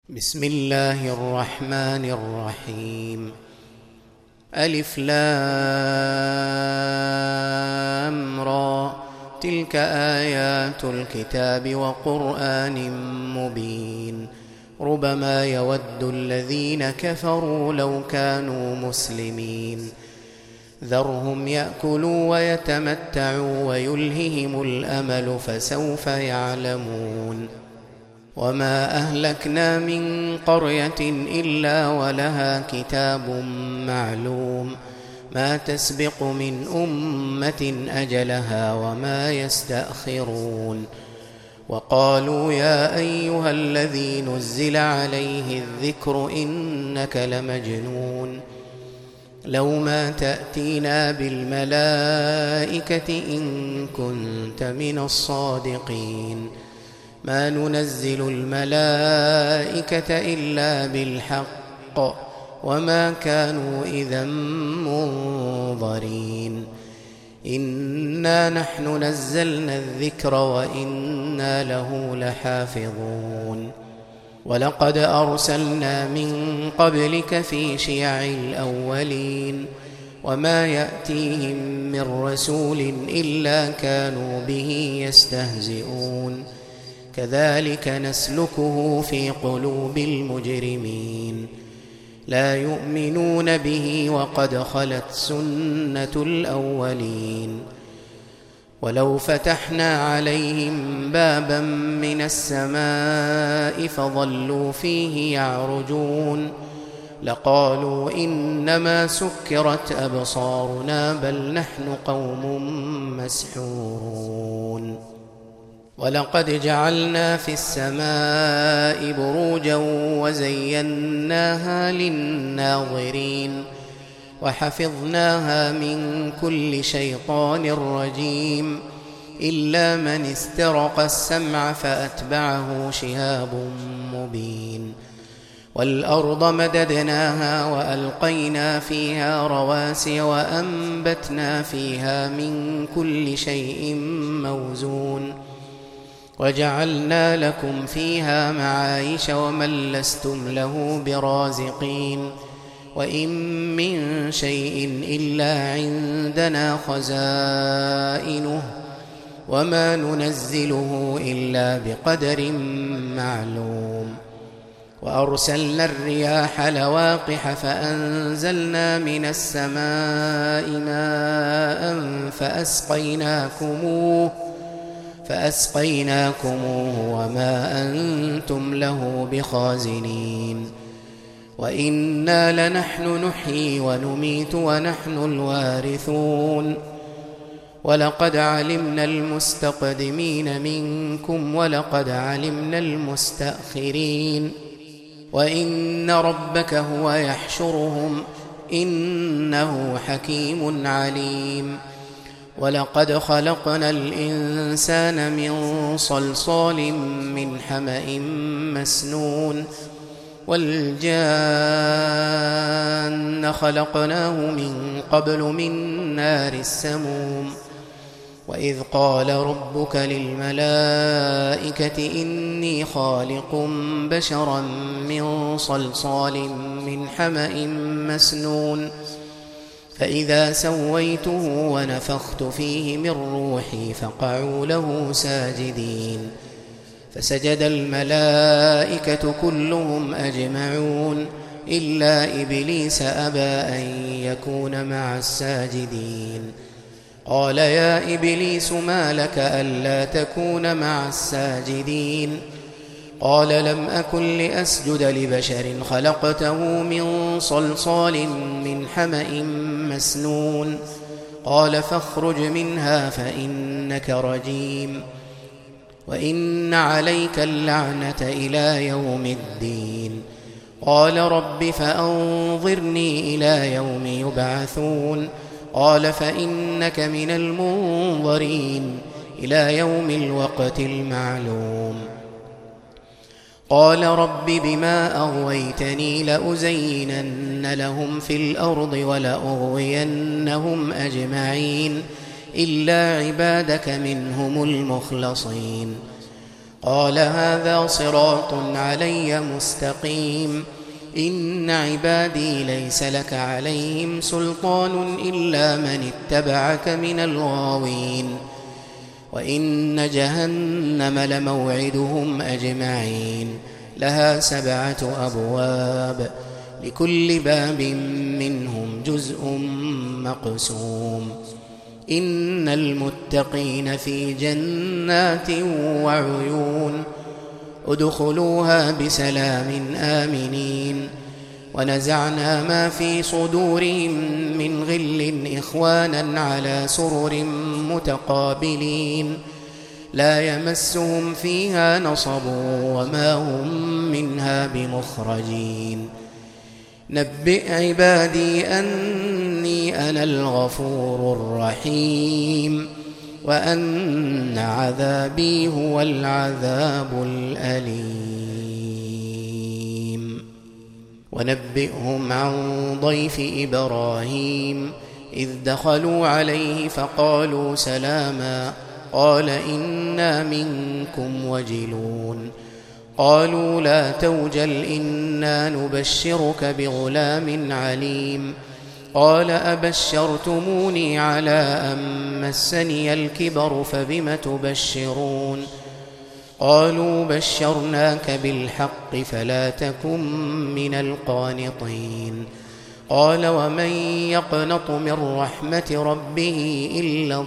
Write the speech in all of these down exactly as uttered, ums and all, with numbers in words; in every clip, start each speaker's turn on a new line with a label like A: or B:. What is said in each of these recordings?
A: بسم الله الرحمن الرحيم. ألف لام را، تلك آيات الكتاب وقرآن مبين. ربما يود الذين كفروا لو كانوا مسلمين. ذرهم يأكلوا ويتمتعوا ويلههم الأمل فسوف يعلمون. وما أهلكنا من قرية إلا ولها كتاب معلوم، ما تسبق من أمة أجلها وما يستأخرون. وقالوا يا أيها الذي نزل عليه الذكر إنك لمجنون، لو ما تأتينا بالملائكة إن كنت من الصادقين. ما ننزل الملائكة إلا بالحق وما كانوا إذا منظرين. إنا نحن نزلنا الذكر وإنا له لحافظون. ولقد أرسلنا من قبلك في شيع الأولين، وما يأتيهم من رسول إلا كانوا به يستهزئون. كذلك نسلكه في قلوب المجرمين. لا يؤمنون به وقد خلت سنة الأولين. ولو فتحنا عليهم بابا من السماء فظلوا فيه يعرجون لقالوا إنما سكرت أبصارنا بل نحن قوم مسحورون. ولقد جعلنا في السماء بروجا وزيناها للناظرين وحفظناها من كل شيطان رجيم إلا من استرق السمع فأتبعه شهاب مبين. والأرض مددناها وألقينا فيها رواسي وأنبتنا فيها من كل شيء موزون وجعلنا لكم فيها معايش ومن لستم له برازقين. وإن من شيء إلا عندنا خزائنه وما ننزله إلا بقدر معلوم. وأرسلنا الرياح لواقح فأنزلنا من السماء ماء فأسقيناكموه فأسقيناكموه وما أنتم له بخازنين. وإنا لنحن نحيي ونميت ونحن الوارثون. ولقد علمنا المستقدمين منكم ولقد علمنا المستأخرين. وإن ربك هو يحشرهم إنه حكيم عليم. ولقد خلقنا الإنسان من صلصال من حمأ مسنون والجان خلقناه من قبل من نار السموم. وإذ قال ربك للملائكة إني خالق بشرا من صلصال من حمأ مسنون فإذا سويته ونفخت فيه من روحي فقعوا له ساجدين. فسجد الملائكة كلهم أجمعون إلا إبليس أبى أن يكون مع الساجدين. قال يا إبليس ما لك ألا تكون مع الساجدين؟ قال لم أكن لأسجد لبشر خلقته من صلصال من حمأ مسنون. قال فاخرج منها فإنك رجيم وإن عليك اللعنة إلى يوم الدين. قال رب فأنظرني إلى يوم يبعثون. قال فإنك من المنظرين إلى يوم الوقت المعلوم. قال رب بما أغويتني لأزينن لهم في الأرض ولأغوينهم أجمعين إلا عبادك منهم المخلصين. قال هذا صراط علي مستقيم إن عبادي ليس لك عليهم سلطان إلا من اتبعك من الغاوين وإن جهنم لموعدهم أجمعين لها سبعة أبواب لكل باب منهم جزء مقسوم إن المتقين في جنات وعيون ادخلوها بسلام آمنين ونزعنا ما في صدورهم من غل إخوانا على سرر متقابلين لا يمسهم فيها نصب وما هم منها بمخرجين نبئ عبادي أني أنا الغفور الرحيم وأن عذابي هو العذاب الأليم ونبئهم عن ضيف إبراهيم إذ دخلوا عليه فقالوا سلاما قال إنا منكم وجلون قالوا لا توجل إنا نبشرك بغلام عليم قال أبشرتموني على أن مسني الكبر فبم تبشرون قالوا بشرناك بالحق فلا تكن من القانطين قال ومن يقنط من رحمة ربه إلا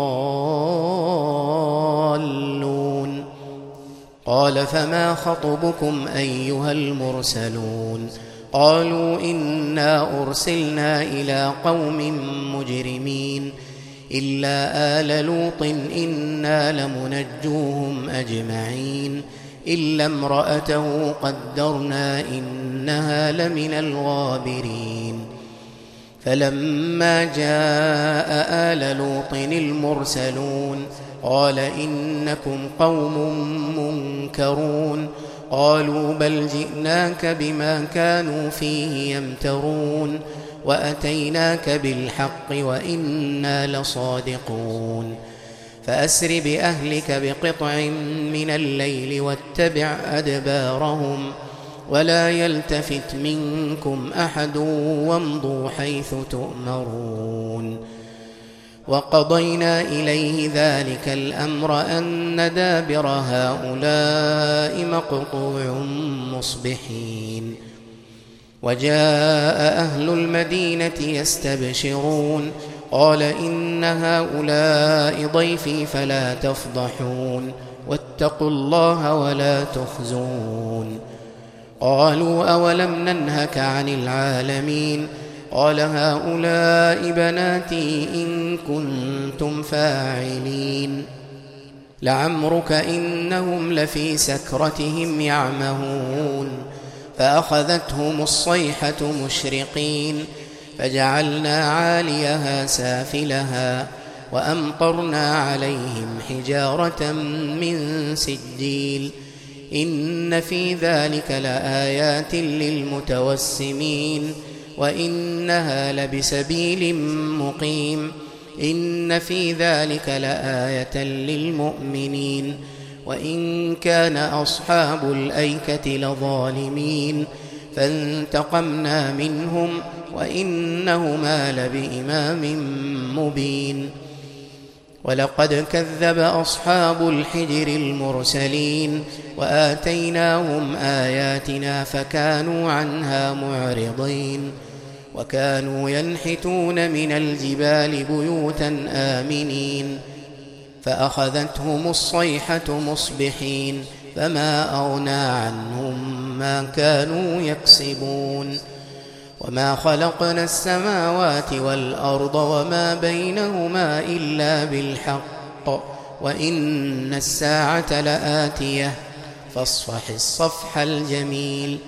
A: الضالون قال فما خطبكم أيها المرسلون قالوا إنا أرسلنا إلى قوم مجرمين إلا آل لوط إنا لمنجوهم أجمعين إلا امرأته قدرنا إنها لمن الغابرين فلما جاء آل لوط المرسلون قال إنكم قوم منكرون قالوا بل جئناك بما كانوا فيه يمترون وأتيناك بالحق وإنا لصادقون فأسر بأهلك بقطع من الليل واتبع أدبارهم ولا يلتفت منكم أحد وامضوا حيث تؤمرون وقضينا إليه ذلك الأمر أن دابر هؤلاء مقطوع مصبحين وجاء أهل المدينة يستبشرون قال إن هؤلاء ضيفي فلا تفضحون واتقوا الله ولا تخزون قالوا أولم ننهك عن العالمين قال هؤلاء بناتي إن كنتم فاعلين لعمرك إنهم لفي سكرتهم يعمهون فأخذتهم الصيحة مشرقين فجعلنا عاليها سافلها وأمطرنا عليهم حجارة من سجيل إن في ذلك لآيات للمتوسمين وإنها لبسبيل مقيم إن في ذلك لآية للمؤمنين وإن كان أصحاب الأيكة لظالمين فانتقمنا منهم وإنهما لبإمام مبين ولقد كذب أصحاب الحجر المرسلين وآتيناهم آياتنا فكانوا عنها معرضين وكانوا ينحتون من الجبال بيوتا آمنين فأخذتهم الصيحة مصبحين فما أغنى عنهم ما كانوا يكسبون وما خلقنا السماوات والأرض وما بينهما إلا بالحق وإن الساعة لآتية فاصفح الصفح الجميل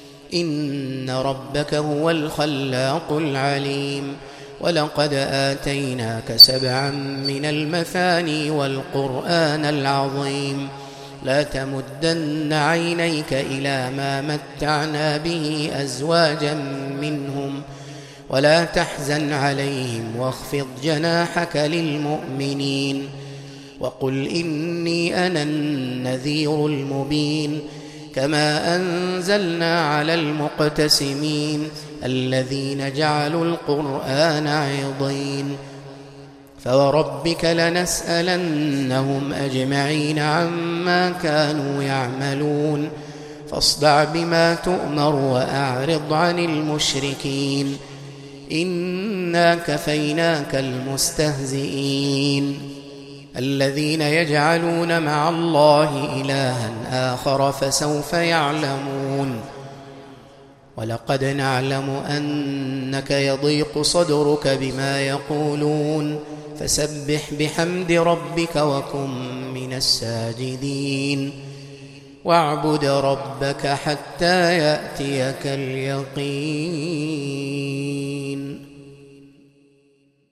A: إن ربك هو الخلاق العليم ولقد آتيناك سبعا من المثاني والقرآن العظيم لا تمدن عينيك إلى ما متعنا به أزواجا منهم ولا تحزن عليهم واخفض جناحك للمؤمنين وقل إني أنا النذير المبين كما أنزلنا على المقتسمين الذين جعلوا القرآن عضين فوربك لنسألنهم أجمعين عما كانوا يعملون فاصدع بما تؤمر وأعرض عن المشركين إنا كفيناك المستهزئين الذين يجعلون مع الله إلها آخر فسوف يعلمون ولقد نعلم أنك يضيق صدرك بما يقولون فسبح بحمد ربك وكن من الساجدين واعبد ربك حتى يأتيك اليقين.